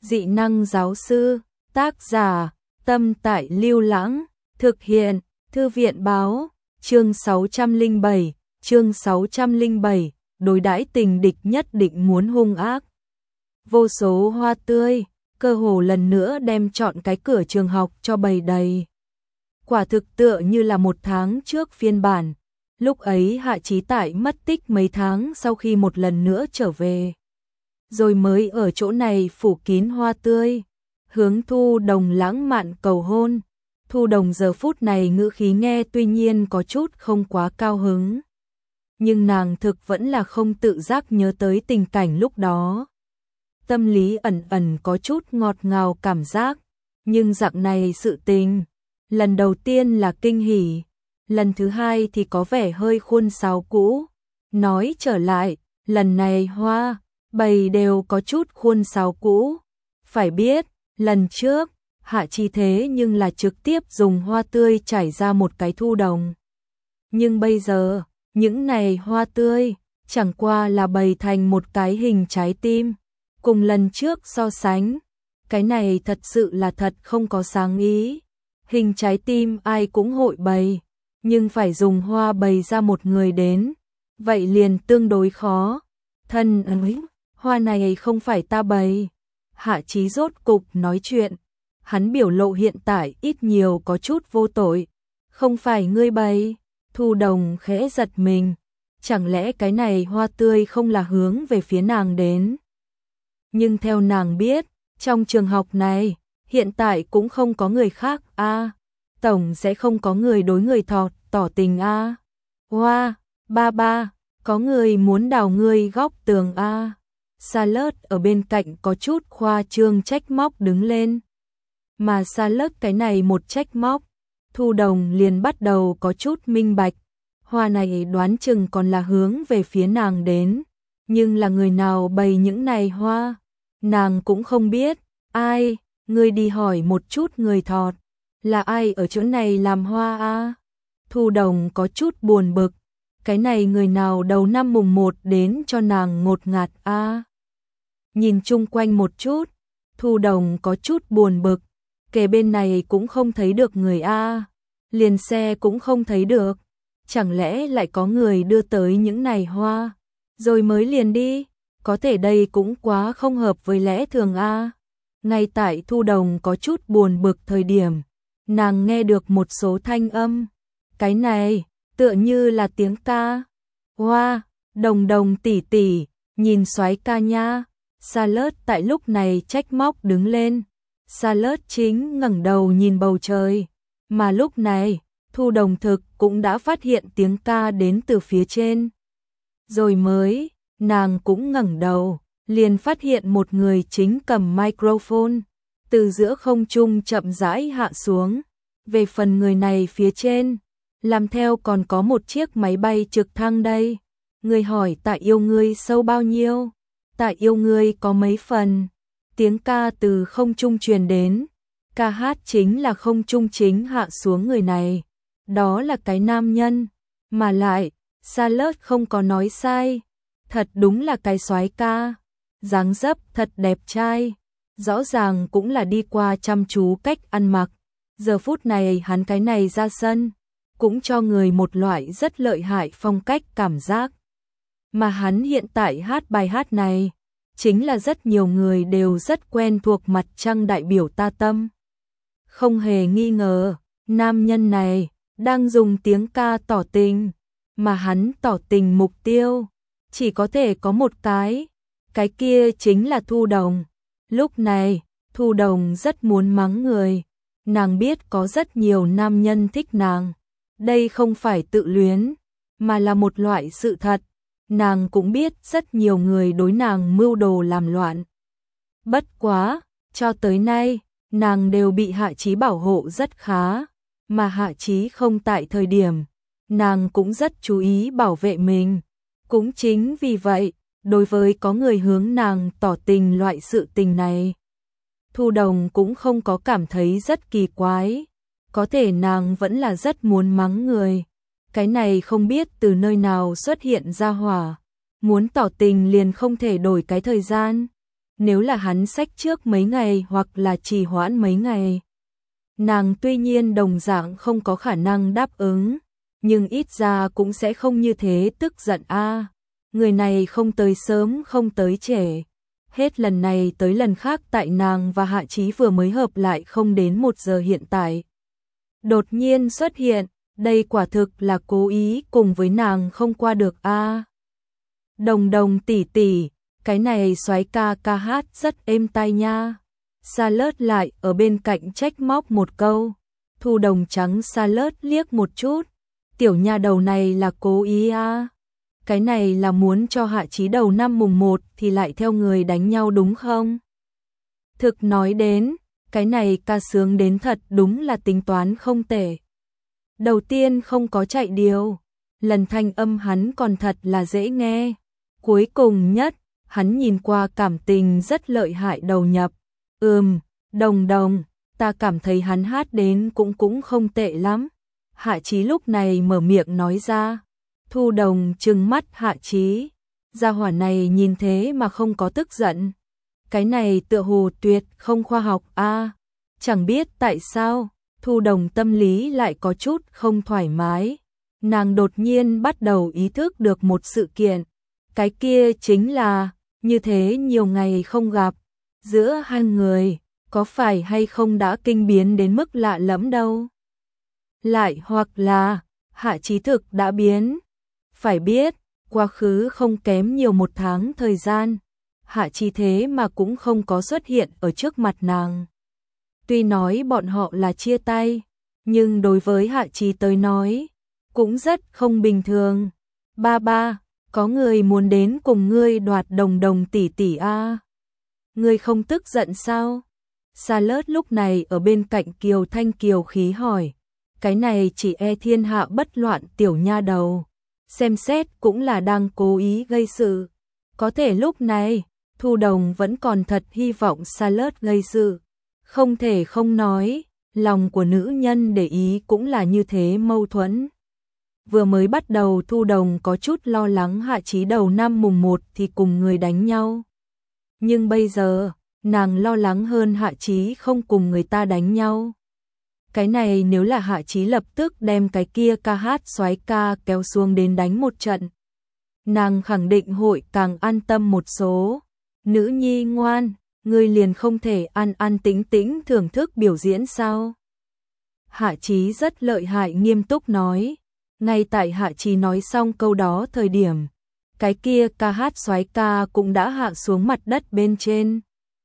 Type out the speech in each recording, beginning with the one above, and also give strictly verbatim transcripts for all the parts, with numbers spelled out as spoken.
Dị năng giáo sư, tác giả, Tâm Tại Lưu Lãng, thực hiện, Thư viện báo, chương sáu trăm lẻ bảy, chương sáu trăm lẻ bảy, đối đãi tình địch nhất định muốn hung ác. Vô số hoa tươi, cơ hồ lần nữa đem trọn cái cửa trường học cho bày đầy. Quả thực tựa như là một tháng trước phiên bản, lúc ấy Hạ Chí Tại mất tích mấy tháng sau khi một lần nữa trở về. Rồi mới ở chỗ này phủ kín hoa tươi, hướng Thu Đồng lãng mạn cầu hôn. Thu Đồng giờ phút này ngữ khí nghe tuy nhiên có chút không quá cao hứng. Nhưng nàng thực vẫn là không tự giác nhớ tới tình cảnh lúc đó. Tâm lý ẩn ẩn có chút ngọt ngào cảm giác, nhưng dạng này sự tình, lần đầu tiên là kinh hỉ, lần thứ hai thì có vẻ hơi khuôn sáo cũ. Nói trở lại, lần này hoa, bầy đều có chút khuôn sáo cũ. Phải biết, lần trước, Hạ Chi thế nhưng là trực tiếp dùng hoa tươi trải ra một cái Thu Đồng. Nhưng bây giờ, những này hoa tươi, chẳng qua là bày thành một cái hình trái tim. Cùng lần trước so sánh, cái này thật sự là thật không có sáng ý. Hình trái tim ai cũng hội bày, nhưng phải dùng hoa bày ra một người đến, vậy liền tương đối khó. Thân ấy, hoa này không phải ta bày. Hạ Chí rốt cục nói chuyện, hắn biểu lộ hiện tại ít nhiều có chút vô tội. Không phải ngươi bày. Thu Đồng khẽ giật mình, chẳng lẽ cái này hoa tươi không là hướng về phía nàng đến. Nhưng theo nàng biết, trong trường học này, hiện tại cũng không có người khác a, à, tổng sẽ không có người đối người thọt tỏ tình a. À. Hoa, wow, ba ba, có người muốn đào ngươi góc tường a. À. Salad ở bên cạnh có chút khoa trương trách móc đứng lên. Mà Salad cái này một trách móc, Thu Đồng liền bắt đầu có chút minh bạch. Hoa này đoán chừng còn là hướng về phía nàng đến, nhưng là người nào bày những này hoa, nàng cũng không biết. Ai, ngươi đi hỏi một chút người thọt, là ai ở chỗ này làm hoa a? À? Thu Đồng có chút buồn bực, cái này người nào đầu năm mùng một đến cho nàng ngột ngạt a? À? Nhìn chung quanh một chút, Thu Đồng có chút buồn bực, kề bên này cũng không thấy được người a, à? Liền xe cũng không thấy được, chẳng lẽ lại có người đưa tới những này hoa, rồi mới liền đi, có thể đây cũng quá không hợp với lẽ thường a. À? Ngay tại Thu Đồng có chút buồn bực thời điểm, nàng nghe được một số thanh âm, cái này tựa như là tiếng ca. Hoa, wow, Đồng Đồng tỷ tỷ, nhìn soái ca nha. Salad tại lúc này trách móc đứng lên. Salad chính ngẩng đầu nhìn bầu trời, mà lúc này, Thu Đồng thực cũng đã phát hiện tiếng ca đến từ phía trên. Rồi mới, nàng cũng ngẩng đầu, liền phát hiện một người chính cầm microphone, từ giữa không trung chậm rãi hạ xuống. Về phần người này phía trên, làm theo còn có một chiếc máy bay trực thăng đây. Người hỏi tại yêu ngươi sâu bao nhiêu? Tại yêu ngươi có mấy phần? Tiếng ca từ không trung truyền đến, ca hát chính là không trung chính hạ xuống người này. Đó là cái nam nhân, mà lại, Salad không có nói sai, thật đúng là cái soái ca, dáng dấp thật đẹp trai, rõ ràng cũng là đi qua chăm chú cách ăn mặc. Giờ phút này hắn cái này ra sân, cũng cho người một loại rất lợi hại phong cách cảm giác. Mà hắn hiện tại hát bài hát này, chính là rất nhiều người đều rất quen thuộc mặt trăng đại biểu ta tâm. Không hề nghi ngờ, nam nhân này đang dùng tiếng ca tỏ tình, mà hắn tỏ tình mục tiêu chỉ có thể có một cái, cái kia chính là Thu Đồng. Lúc này, Thu Đồng rất muốn mắng người, nàng biết có rất nhiều nam nhân thích nàng, đây không phải tự luyến, mà là một loại sự thật. Nàng cũng biết rất nhiều người đối nàng mưu đồ làm loạn. Bất quá, cho tới nay, nàng đều bị Hạ Chí bảo hộ rất khá, mà Hạ Chí không tại thời điểm, nàng cũng rất chú ý bảo vệ mình. Cũng chính vì vậy, đối với có người hướng nàng tỏ tình loại sự tình này, Thu Đồng cũng không có cảm thấy rất kỳ quái, có thể nàng vẫn là rất muốn mắng người. Cái này không biết từ nơi nào xuất hiện ra hỏa, muốn tỏ tình liền không thể đổi cái thời gian. nếu là hắn xách trước mấy ngày hoặc là trì hoãn mấy ngày. Nàng tuy nhiên đồng dạng không có khả năng đáp ứng, nhưng ít ra cũng sẽ không như thế tức giận a. Người này không tới sớm không tới trễ. Hết lần này tới lần khác tại nàng và Hạ Chí vừa mới hợp lại không đến một giờ hiện tại. Đột nhiên xuất hiện, đây quả thực là cố ý cùng với nàng không qua được a. Đồng đồng tỷ tỷ, cái này soái ca ca hát rất êm tai nha. Salad lại ở bên cạnh trách móc một câu. Thu Đồng trắng Salad liếc một chút. Tiểu nha đầu này là cố ý a. Cái này là muốn cho Hạ Chí đầu năm mùng một thì lại theo người đánh nhau đúng không? Thực nói đến, cái này ca sướng đến thật đúng là tính toán không tệ. Đầu tiên không có chạy điều, lần thanh âm hắn còn thật là dễ nghe. Cuối cùng nhất, hắn nhìn qua cảm tình rất lợi hại đầu nhập. Ừm, Đồng Đồng, ta cảm thấy hắn hát đến cũng cũng không tệ lắm. Hạ Chí lúc này mở miệng nói ra. Thu Đồng trừng mắt Hạ Chí, gia hỏa này nhìn thế mà không có tức giận. Cái này tựa hồ tuyệt không khoa học a. Chẳng biết tại sao, Thu Đồng tâm lý lại có chút không thoải mái. Nàng đột nhiên bắt đầu ý thức được một sự kiện. Cái kia chính là, như thế nhiều ngày không gặp, giữa hai người, có phải hay không đã kinh biến đến mức lạ lẫm đâu. Lại hoặc là, Hạ Chí thực đã biến. Phải biết, quá khứ không kém nhiều một tháng thời gian, Hạ Chí thế mà cũng không có xuất hiện ở trước mặt nàng. Tuy nói bọn họ là chia tay, nhưng đối với Hạ Chí tới nói, cũng rất không bình thường. Ba ba, có người muốn đến cùng ngươi đoạt Đồng Đồng tỷ tỷ a. Ngươi không tức giận sao? Salad lúc này ở bên cạnh Kiều Thanh Kiều khí hỏi. Cái này chỉ e thiên hạ bất loạn tiểu nha đầu. Xem xét cũng là đang cố ý gây sự. Có thể lúc này, Thu Đồng vẫn còn thật hy vọng Salad gây sự. Không thể không nói, lòng của nữ nhân để ý cũng là như thế mâu thuẫn. Vừa mới bắt đầu Thu Đồng có chút lo lắng Hạ Chí đầu năm mùng một thì cùng người đánh nhau. Nhưng bây giờ, nàng lo lắng hơn Hạ Chí không cùng người ta đánh nhau. Cái này nếu là Hạ Chí lập tức đem cái kia ca hát soái ca kéo xuống đến đánh một trận. Nàng khẳng định hội càng an tâm một số. Nữ nhi ngoan, ngươi liền không thể an an tĩnh tĩnh thưởng thức biểu diễn sao? Hạ Chí rất lợi hại nghiêm túc nói. Ngay tại Hạ Chí nói xong câu đó thời điểm, cái kia ca hát soái ca cũng đã hạ xuống mặt đất bên trên.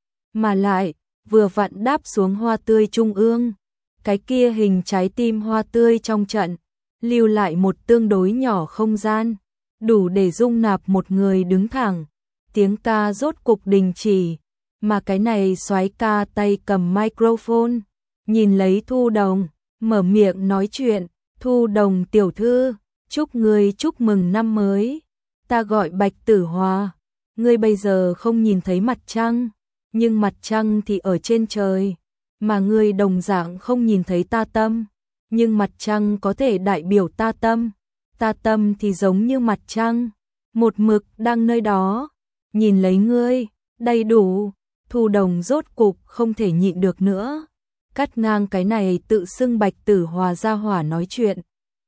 Mà lại, vừa vặn đáp xuống hoa tươi trung ương. Cái kia hình trái tim hoa tươi trong trận, lưu lại một tương đối nhỏ không gian, đủ để dung nạp một người đứng thẳng. Tiếng ca rốt cục đình chỉ, mà cái này soái ca tay cầm microphone, nhìn lấy Thu Đồng, mở miệng nói chuyện. Thu Đồng tiểu thư, chúc ngươi chúc mừng năm mới. Ta gọi Bạch Tử Hòa. Ngươi bây giờ không nhìn thấy mặt trăng, nhưng mặt trăng thì ở trên trời. Mà ngươi đồng dạng không nhìn thấy ta tâm, nhưng mặt trăng có thể đại biểu ta tâm. Ta tâm thì giống như mặt trăng, một mực đang nơi đó, nhìn lấy ngươi, đầy đủ. Thu Đồng rốt cục không thể nhịn được nữa, cắt ngang cái này tự xưng Bạch Tử Hòa ra hỏa nói chuyện.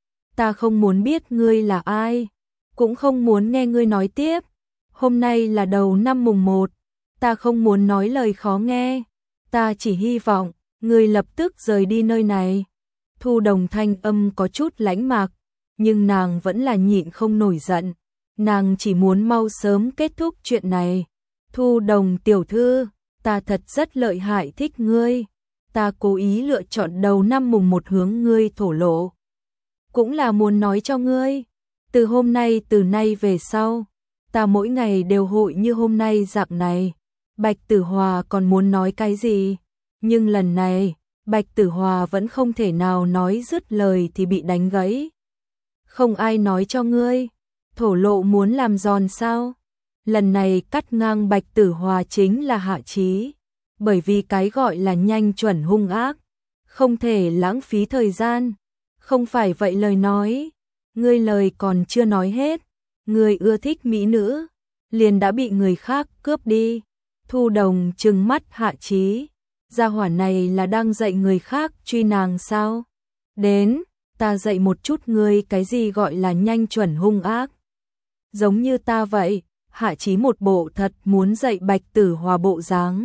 Ta không muốn biết ngươi là ai, cũng không muốn nghe ngươi nói tiếp. Hôm nay là đầu năm mùng một, ta không muốn nói lời khó nghe. Ta chỉ hy vọng, ngươi lập tức rời đi nơi này. Thu Đồng thanh âm có chút lãnh mạc, nhưng nàng vẫn là nhịn không nổi giận. Nàng chỉ muốn mau sớm kết thúc chuyện này. Thu Đồng tiểu thư, ta thật rất lợi hại thích ngươi. Ta cố ý lựa chọn đầu năm mùng một hướng ngươi thổ lộ. Cũng là muốn nói cho ngươi, từ hôm nay từ nay về sau, ta mỗi ngày đều hội như hôm nay dạng này. Bạch Tử Hòa còn muốn nói cái gì? Nhưng lần này, Bạch Tử Hòa vẫn không thể nào nói dứt lời thì bị đánh gãy. Không ai nói cho ngươi, thổ lộ muốn làm giòn sao? Lần này cắt ngang Bạch Tử Hòa chính là Hạ Chí, bởi vì cái gọi là nhanh chuẩn hung ác, không thể lãng phí thời gian. Không phải vậy lời nói, ngươi lời còn chưa nói hết, ngươi ưa thích mỹ nữ, liền đã bị người khác cướp đi. Thu Đồng trừng mắt Hạ Chí, gia hỏa này là đang dạy người khác truy nàng sao? Đến, ta dạy một chút ngươi cái gì gọi là nhanh chuẩn hung ác. Giống như ta vậy, Hạ Chí một bộ thật muốn dạy Bạch Tử Hòa bộ dáng.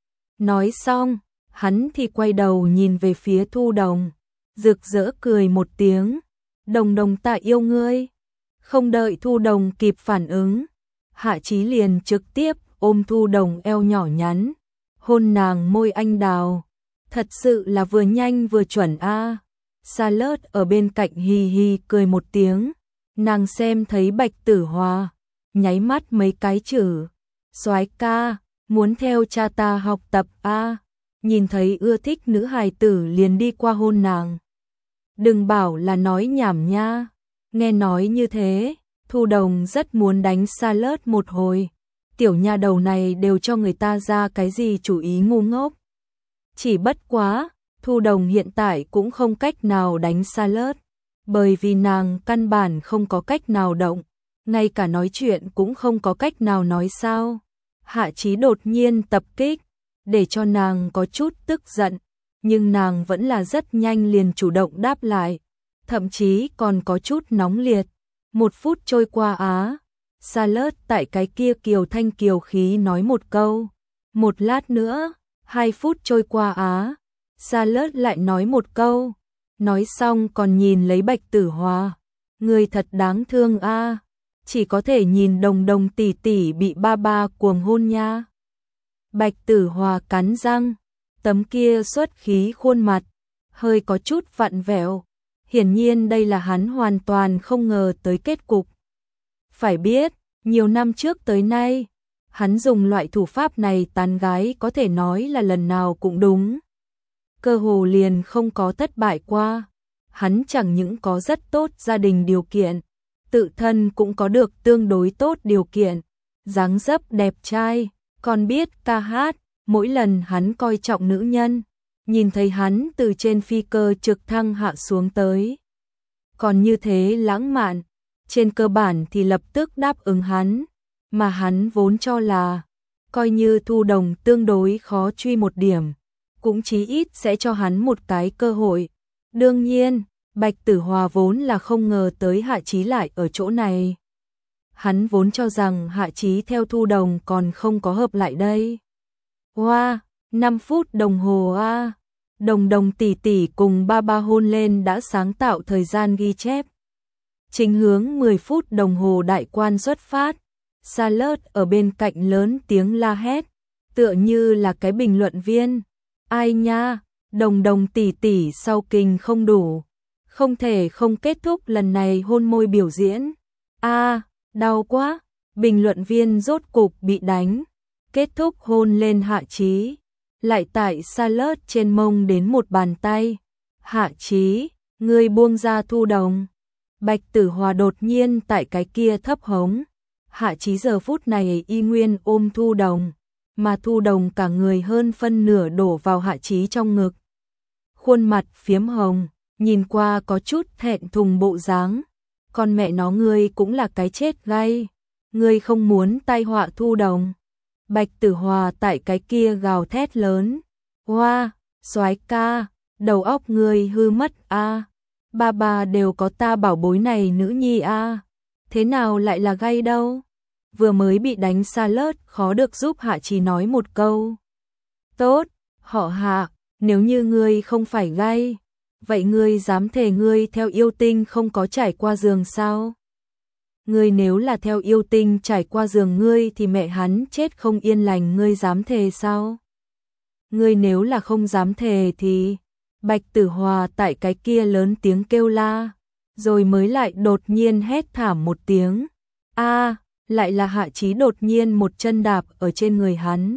Nói xong, hắn thì quay đầu nhìn về phía Thu Đồng, rực rỡ cười một tiếng, Đồng Đồng ta yêu ngươi. Không đợi Thu Đồng kịp phản ứng, Hạ Chí liền trực tiếp ôm Thu Đồng eo nhỏ nhắn, hôn nàng môi anh đào, thật sự là vừa nhanh vừa chuẩn a. À. Charlotte ở bên cạnh hì hì cười một tiếng, nàng xem thấy Bạch Tử Hòa, nháy mắt mấy cái chữ, soái ca, muốn theo cha ta học tập a. À. Nhìn thấy ưa thích nữ hài tử liền đi qua hôn nàng. Đừng bảo là nói nhảm nha. Nghe nói như thế, Thu Đồng rất muốn đánh Charlotte một hồi. Tiểu nha đầu này đều cho người ta ra cái gì chủ ý ngu ngốc. Chỉ bất quá, Thu Đồng hiện tại cũng không cách nào đánh Charlotte, bởi vì nàng căn bản không có cách nào động, ngay cả nói chuyện cũng không có cách nào nói sao. Hạ Chí đột nhiên tập kích, để cho nàng có chút tức giận, nhưng nàng vẫn là rất nhanh liền chủ động đáp lại, thậm chí còn có chút nóng liệt. Một phút trôi qua á, Charlotte tại cái kia kiều thanh kiều khí nói một câu. Một lát nữa, hai phút trôi qua á, Charlotte lại nói một câu. Nói xong còn nhìn lấy Bạch Tử Hòa. Người thật đáng thương a, chỉ có thể nhìn Đồng Đồng tỷ tỷ bị ba ba cuồng hôn nha. Bạch Tử Hòa cắn răng, tấm kia xuất khí khuôn mặt, hơi có chút vặn vẹo. Hiển nhiên đây là hắn hoàn toàn không ngờ tới kết cục. Phải biết, nhiều năm trước tới nay, hắn dùng loại thủ pháp này tán gái có thể nói là lần nào cũng đúng. Cơ hồ liền không có thất bại qua. Hắn chẳng những có rất tốt gia đình điều kiện, tự thân cũng có được tương đối tốt điều kiện, dáng dấp đẹp trai, còn biết ca hát. Mỗi lần hắn coi trọng nữ nhân, nhìn thấy hắn từ trên phi cơ trực thăng hạ xuống tới, còn như thế lãng mạn, trên cơ bản thì lập tức đáp ứng hắn, mà hắn vốn cho là, coi như Thu Đồng tương đối khó truy một điểm, cũng chí ít sẽ cho hắn một cái cơ hội. Đương nhiên, Bạch Tử Hòa vốn là không ngờ tới Hạ Chí lại ở chỗ này. Hắn vốn cho rằng Hạ Chí theo Thu Đồng còn không có hợp lại đây. Hoa, wow, năm phút đồng hồ a. À. Đồng Đồng tỷ tỷ cùng ba ba hôn lên đã sáng tạo thời gian ghi chép. Chính hướng mười phút đồng hồ đại quan xuất phát. Charlotte ở bên cạnh lớn tiếng la hét, tựa như là cái bình luận viên. Ai nha, Đồng Đồng tỷ tỷ sau kinh không đủ, không thể không kết thúc lần này hôn môi biểu diễn. A, à, đau quá. Bình luận viên rốt cục bị đánh. Kết thúc hôn lên Hạ Chí, lại tại Charlotte trên mông đến một bàn tay. Hạ Chí, ngươi buông ra Thu Đồng. Bạch Tử Hòa đột nhiên tại cái kia thấp hống. Hạ Chí giờ phút này y nguyên ôm Thu Đồng, mà Thu Đồng cả người hơn phân nửa đổ vào Hạ Chí trong ngực. Khuôn mặt phiếm hồng, nhìn qua có chút thẹn thùng bộ dáng. Con mẹ nó ngươi cũng là cái chết gay, ngươi không muốn tai họa Thu Đồng. Bạch Tử Hòa tại cái kia gào thét lớn. Hoa, wow, soái ca, đầu óc ngươi hư mất a. À. Ba ba đều có ta bảo bối này nữ nhi a. À. Thế nào lại là gay đâu? Vừa mới bị đánh Charlotte khó được giúp Hạ Chí nói một câu. Tốt, họ Hạ, nếu như ngươi không phải gay, vậy ngươi dám thề ngươi theo yêu tinh không có trải qua giường sao? Ngươi nếu là theo yêu tinh trải qua giường ngươi thì mẹ hắn chết không yên lành, ngươi dám thề sao? Ngươi nếu là không dám thề thì... Bạch Tử Hòa tại cái kia lớn tiếng kêu la, rồi mới lại đột nhiên hét thảm một tiếng. A, à, lại là Hạ Chí đột nhiên một chân đạp ở trên người hắn,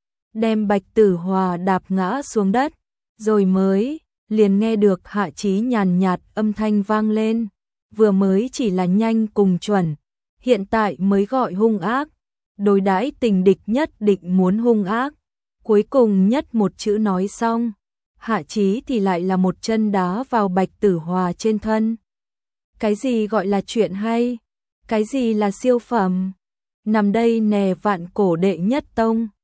đem Bạch Tử Hòa đạp ngã xuống đất, rồi mới liền nghe được Hạ Chí nhàn nhạt âm thanh vang lên. Vừa mới chỉ là nhanh cùng chuẩn, hiện tại mới gọi hung ác. Đối đãi tình địch nhất định muốn hung ác. Cuối cùng nhất một chữ nói xong, Hạ Chí thì lại là một chân đá vào Bạch Tử Hòa trên thân. Cái gì gọi là chuyện hay? Cái gì là siêu phẩm? Nằm đây nè vạn cổ đệ nhất tông.